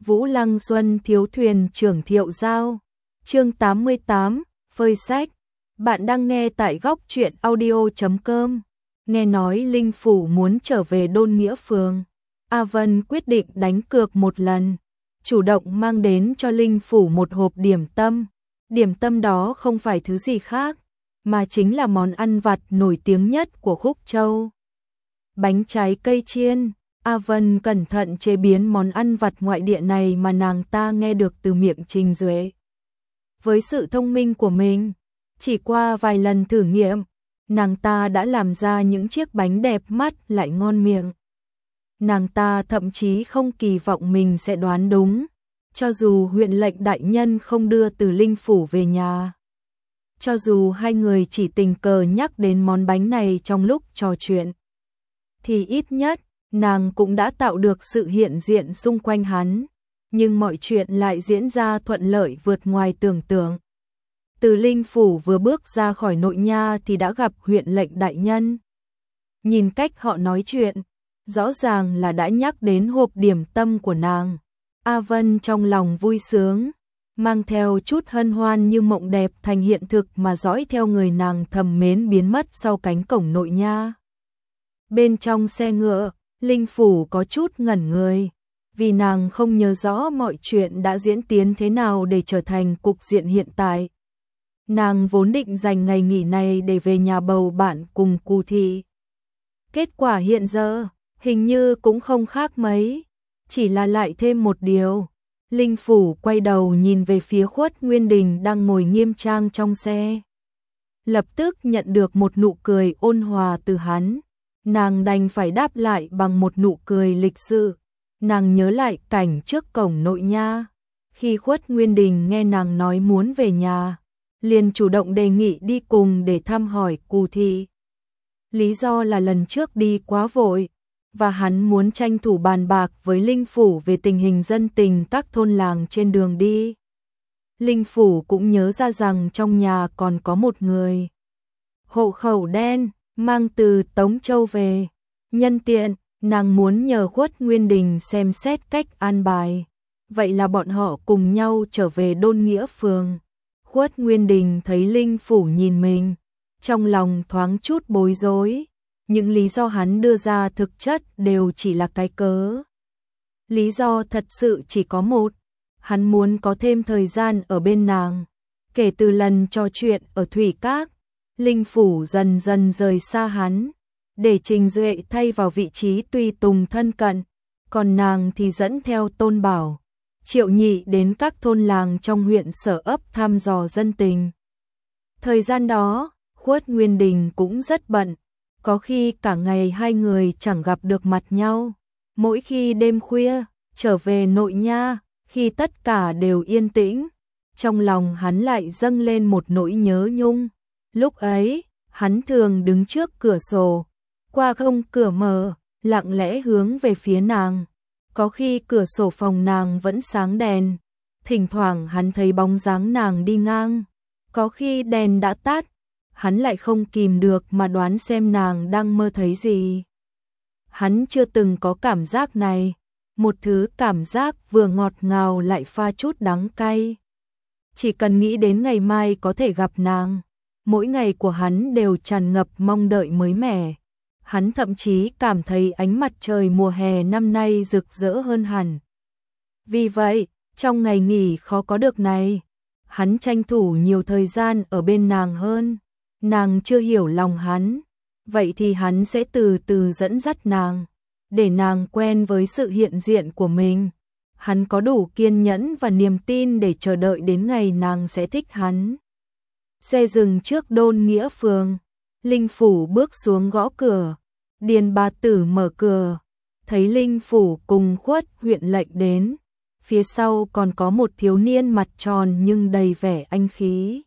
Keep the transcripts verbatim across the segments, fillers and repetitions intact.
Vũ Lăng Xuân thiếu thuyền trưởng Thiệu Giao. Chương tám mươi tám, phơi sách. Bạn đang nghe tại góc truyện audio chấm com. Nghe nói Linh Phủ muốn trở về Đôn Nghĩa Phường. A Vân quyết định đánh cược một lần, chủ động mang đến cho Linh Phủ một hộp điểm tâm. Điểm tâm đó không phải thứ gì khác, mà chính là món ăn vặt nổi tiếng nhất của Khúc Châu. Bánh trái cây chiên. A Vân cẩn thận chế biến món ăn vặt ngoại địa này mà nàng ta nghe được từ miệng Trình Duệ. Với sự thông minh của mình, chỉ qua vài lần thử nghiệm, nàng ta đã làm ra những chiếc bánh đẹp mắt lại ngon miệng. Nàng ta thậm chí không kỳ vọng mình sẽ đoán đúng, cho dù huyện lệnh đại nhân không đưa từ Linh Phủ về nhà. Cho dù hai người chỉ tình cờ nhắc đến món bánh này trong lúc trò chuyện, thì ít nhất nàng cũng đã tạo được sự hiện diện xung quanh hắn, nhưng mọi chuyện lại diễn ra thuận lợi vượt ngoài tưởng tượng. Từ Linh Phủ vừa bước ra khỏi nội nha thì đã gặp huyện lệnh đại nhân. Nhìn cách họ nói chuyện, rõ ràng là đã nhắc đến hộp điểm tâm của nàng. A Vân trong lòng vui sướng, mang theo chút hân hoan như mộng đẹp thành hiện thực mà dõi theo người nàng thầm mến biến mất sau cánh cổng nội nha. Bên trong xe ngựa, Linh Phủ có chút ngẩn người, vì nàng không nhớ rõ mọi chuyện đã diễn tiến thế nào để trở thành cục diện hiện tại. Nàng vốn định dành ngày nghỉ này để về nhà bầu bạn cùng Cù Thị. Kết quả hiện giờ, hình như cũng không khác mấy, chỉ là lại thêm một điều. Linh Phủ quay đầu nhìn về phía Khuất Nguyên Đình đang ngồi nghiêm trang trong xe. Lập tức nhận được một nụ cười ôn hòa từ hắn. Nàng đành phải đáp lại bằng một nụ cười lịch sự. Nàng nhớ lại cảnh trước cổng nội nha, khi Khuất Nguyên Đình nghe nàng nói muốn về nhà, liền chủ động đề nghị đi cùng để thăm hỏi Cù Thị. Lý do là lần trước đi quá vội, và hắn muốn tranh thủ bàn bạc với Linh Phủ về tình hình dân tình các thôn làng trên đường đi. Linh Phủ cũng nhớ ra rằng trong nhà còn có một người hộ khẩu đen, mang từ Tống Châu về. Nhân tiện, nàng muốn nhờ Khuất Nguyên Đình xem xét cách an bài. Vậy là bọn họ cùng nhau trở về Đôn Nghĩa Phường. Khuất Nguyên Đình thấy Linh Phủ nhìn mình, trong lòng thoáng chút bối rối. Những lý do hắn đưa ra thực chất đều chỉ là cái cớ. Lý do thật sự chỉ có một, hắn muốn có thêm thời gian ở bên nàng. Kể từ lần trò chuyện ở Thủy Các, Linh Phủ dần dần rời xa hắn, để Trình Duệ thay vào vị trí tùy tùng thân cận, còn nàng thì dẫn theo Tôn Bảo, Triệu Nhị đến các thôn làng trong huyện Sở Ấp thăm dò dân tình. Thời gian đó, Khuất Nguyên Đình cũng rất bận, có khi cả ngày hai người chẳng gặp được mặt nhau. Mỗi khi đêm khuya, trở về nội nha, khi tất cả đều yên tĩnh, trong lòng hắn lại dâng lên một nỗi nhớ nhung. Lúc ấy, hắn thường đứng trước cửa sổ, qua không cửa mở, lặng lẽ hướng về phía nàng. Có khi cửa sổ phòng nàng vẫn sáng đèn, thỉnh thoảng hắn thấy bóng dáng nàng đi ngang. Có khi đèn đã tắt, hắn lại không kìm được mà đoán xem nàng đang mơ thấy gì. Hắn chưa từng có cảm giác này, một thứ cảm giác vừa ngọt ngào lại pha chút đắng cay. Chỉ cần nghĩ đến ngày mai có thể gặp nàng, mỗi ngày của hắn đều tràn ngập mong đợi mới mẻ. Hắn thậm chí cảm thấy ánh mặt trời mùa hè năm nay rực rỡ hơn hẳn. Vì vậy, trong ngày nghỉ khó có được này, hắn tranh thủ nhiều thời gian ở bên nàng hơn. Nàng chưa hiểu lòng hắn, vậy thì hắn sẽ từ từ dẫn dắt nàng, để nàng quen với sự hiện diện của mình. Hắn có đủ kiên nhẫn và niềm tin để chờ đợi đến ngày nàng sẽ thích hắn. Xe dừng trước Đôn Nghĩa Phường, Linh Phủ bước xuống gõ cửa. Điền bà tử mở cửa, thấy Linh Phủ cùng Khuất huyện lệnh đến, phía sau còn có một thiếu niên mặt tròn nhưng đầy vẻ anh khí.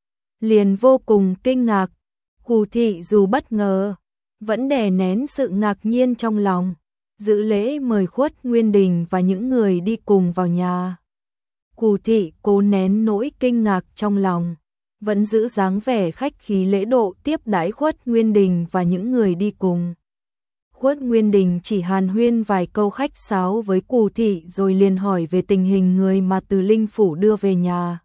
Liền vô cùng kinh ngạc. Cù Thị dù bất ngờ, vẫn đè nén sự ngạc nhiên trong lòng, giữ lễ mời Khuất Nguyên Đình và những người đi cùng vào nhà. Cù Thị cố nén nỗi kinh ngạc trong lòng, vẫn giữ dáng vẻ khách khí lễ độ tiếp đãi Khuất Nguyên Đình và những người đi cùng. Khuất Nguyên Đình chỉ hàn huyên vài câu khách sáo với Cù Thị rồi liền hỏi về tình hình người mà Từ Linh Phủ đưa về nhà.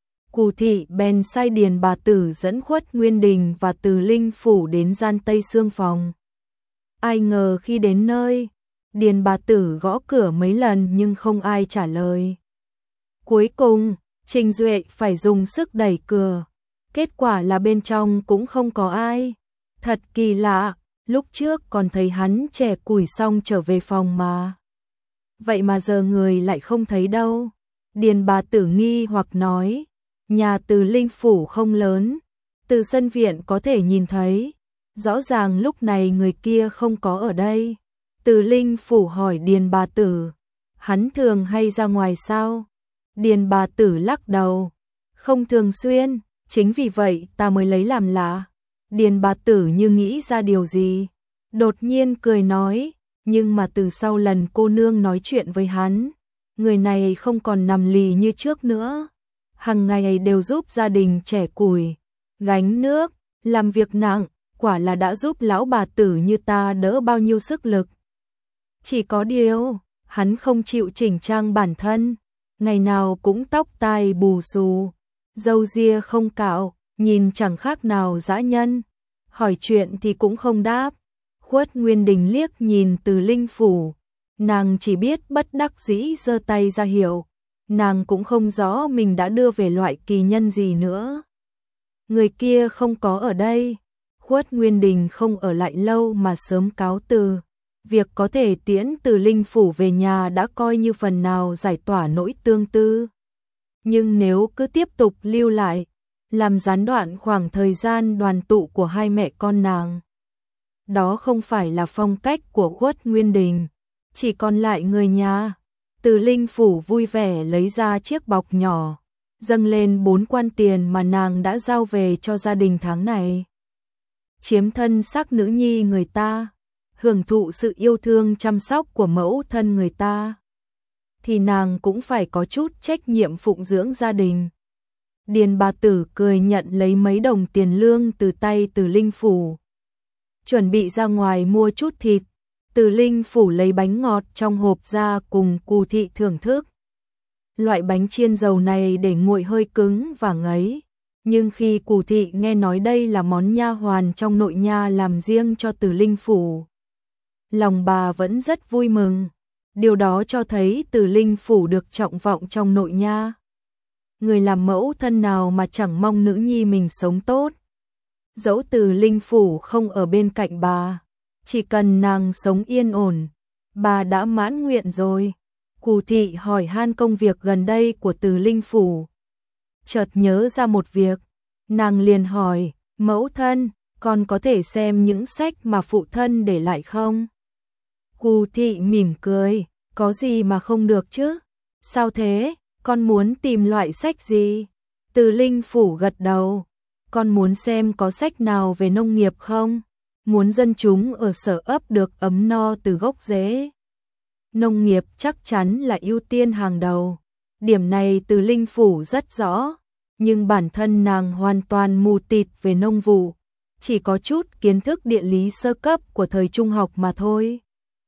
Cù Thị bèn sai Điền bà tử dẫn Khuất Nguyên Đình và Từ Linh Phủ đến gian Tây Xương phòng. Ai ngờ khi đến nơi, Điền bà tử gõ cửa mấy lần nhưng không ai trả lời. Cuối cùng, Trình Duệ phải dùng sức đẩy cửa. Kết quả là bên trong cũng không có ai. Thật kỳ lạ, lúc trước còn thấy hắn chẻ củi xong trở về phòng mà. Vậy mà giờ người lại không thấy đâu. Điền bà tử nghi hoặc nói, nhà Từ Linh Phủ không lớn, từ sân viện có thể nhìn thấy. Rõ ràng lúc này người kia không có ở đây. Từ Linh Phủ hỏi Điền bà tử, hắn thường hay ra ngoài sao? Điền bà tử lắc đầu, không thường xuyên, chính vì vậy ta mới lấy làm lạ. Điền bà tử như nghĩ ra điều gì, đột nhiên cười nói, nhưng mà từ sau lần cô nương nói chuyện với hắn, người này không còn nằm lì như trước nữa. Hằng ngày đều giúp gia đình chẻ củi, gánh nước, làm việc nặng, quả là đã giúp lão bà tử như ta đỡ bao nhiêu sức lực. Chỉ có điều, hắn không chịu chỉnh trang bản thân, ngày nào cũng tóc tai bù xù, râu ria không cạo, nhìn chẳng khác nào dã nhân. Hỏi chuyện thì cũng không đáp. Khuất Nguyên Đình liếc nhìn Từ Linh Phủ, nàng chỉ biết bất đắc dĩ giơ tay ra hiệu, nàng cũng không rõ mình đã đưa về loại kỳ nhân gì nữa. Người kia không có ở đây. Khuất Nguyên Đình không ở lại lâu mà sớm cáo từ. Việc có thể tiễn Từ Linh Phủ về nhà đã coi như phần nào giải tỏa nỗi tương tư. Nhưng nếu cứ tiếp tục lưu lại, làm gián đoạn khoảng thời gian đoàn tụ của hai mẹ con nàng, đó không phải là phong cách của Khuất Nguyên Đình. Chỉ còn lại người nhà. Từ Linh Phủ vui vẻ lấy ra chiếc bọc nhỏ, dâng lên bốn quan tiền mà nàng đã giao về cho gia đình tháng này. Chiếm thân xác nữ nhi người ta, hưởng thụ sự yêu thương chăm sóc của mẫu thân người ta, thì nàng cũng phải có chút trách nhiệm phụng dưỡng gia đình. Điền bà tử cười nhận lấy mấy đồng tiền lương từ tay Từ Linh Phủ, chuẩn bị ra ngoài mua chút thịt. Từ Linh Phủ lấy bánh ngọt trong hộp ra cùng Cù Thị thưởng thức. Loại bánh chiên dầu này để nguội hơi cứng và ngấy, nhưng khi Cù Thị nghe nói đây là món nha hoàn trong nội nha làm riêng cho Từ Linh Phủ, lòng bà vẫn rất vui mừng. Điều đó cho thấy Từ Linh Phủ được trọng vọng trong nội nha. Người làm mẫu thân nào mà chẳng mong nữ nhi mình sống tốt. Dẫu Từ Linh Phủ không ở bên cạnh bà, chỉ cần nàng sống yên ổn, bà đã mãn nguyện rồi. Cù Thị hỏi han công việc gần đây của Từ Linh Phủ. Chợt nhớ ra một việc, nàng liền hỏi, mẫu thân, con có thể xem những sách mà phụ thân để lại không? Cù Thị mỉm cười, có gì mà không được chứ? Sao thế, con muốn tìm loại sách gì? Từ Linh Phủ gật đầu, con muốn xem có sách nào về nông nghiệp không? Muốn dân chúng ở sở ấp được ấm no từ gốc rễ. Nông nghiệp chắc chắn là ưu tiên hàng đầu. Điểm này Từ Linh Phủ rất rõ, nhưng bản thân nàng hoàn toàn mù tịt về nông vụ, chỉ có chút kiến thức địa lý sơ cấp của thời trung học mà thôi.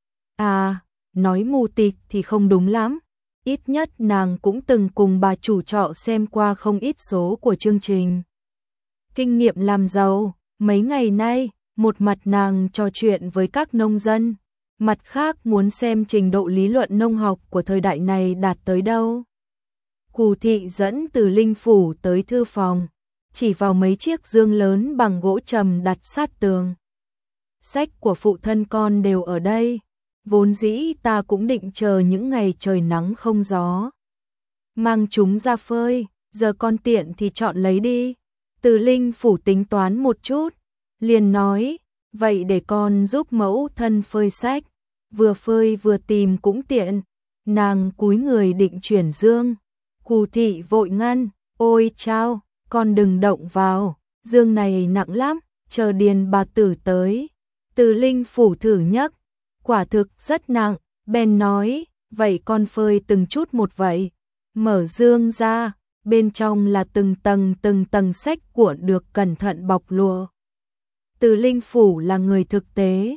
À, nói mù tịt thì không đúng lắm, ít nhất nàng cũng từng cùng bà chủ trọ xem qua không ít số của chương trình Kinh nghiệm làm giàu. Mấy ngày nay, một mặt nàng trò chuyện với các nông dân, mặt khác muốn xem trình độ lý luận nông học của thời đại này đạt tới đâu. Cù Thị dẫn Từ Linh Phủ tới thư phòng, chỉ vào mấy chiếc dương lớn bằng gỗ trầm đặt sát tường. Sách của phụ thân con đều ở đây, vốn dĩ ta cũng định chờ những ngày trời nắng không gió, mang chúng ra phơi, giờ con tiện thì chọn lấy đi. Từ Linh Phủ tính toán một chút, liền nói, vậy để con giúp mẫu thân phơi sách, vừa phơi vừa tìm cũng tiện. Nàng cúi người định chuyển dương, Cù Thị vội ngăn, ôi chao, con đừng động vào, dương này nặng lắm, chờ Điền bà tử tới. Từ Linh Phủ thử nhấc, quả thực rất nặng, bèn nói, vậy con phơi từng chút một vậy. Mở dương ra, bên trong là từng tầng từng tầng sách cuộn được cẩn thận bọc lụa. Từ Linh Phủ là người thực tế,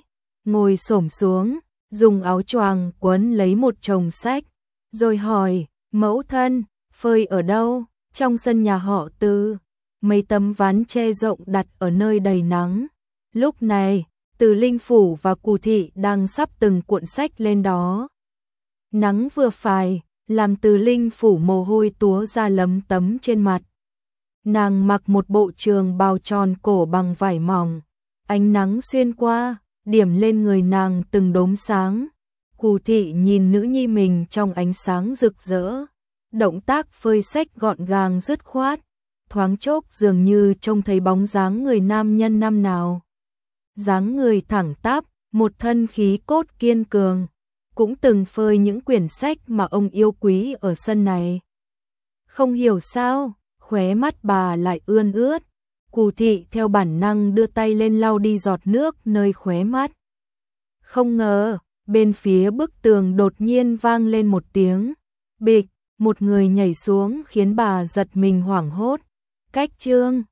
ngồi xổm xuống, dùng áo choàng quấn lấy một chồng sách, rồi hỏi, mẫu thân, phơi ở đâu? Trong sân nhà họ Từ, mấy tấm ván tre rộng đặt ở nơi đầy nắng. Lúc này, Từ Linh Phủ và Cù Thị đang sắp từng cuộn sách lên đó. Nắng vừa phải, làm Từ Linh Phủ mồ hôi túa ra lấm tấm trên mặt. Nàng mặc một bộ trường bào tròn cổ bằng vải mỏng, ánh nắng xuyên qua, điểm lên người nàng từng đốm sáng. Cù Thị nhìn nữ nhi mình trong ánh sáng rực rỡ, động tác phơi sách gọn gàng dứt khoát, thoáng chốc dường như trông thấy bóng dáng người nam nhân năm nào. Dáng người thẳng tắp, một thân khí cốt kiên cường, cũng từng phơi những quyển sách mà ông yêu quý ở sân này. Không hiểu sao, khóe mắt bà lại ươn ướt. Cù Thị theo bản năng đưa tay lên lau đi giọt nước nơi khóe mắt. Không ngờ, bên phía bức tường đột nhiên vang lên một tiếng bịch, một người nhảy xuống khiến bà giật mình hoảng hốt. Cách chương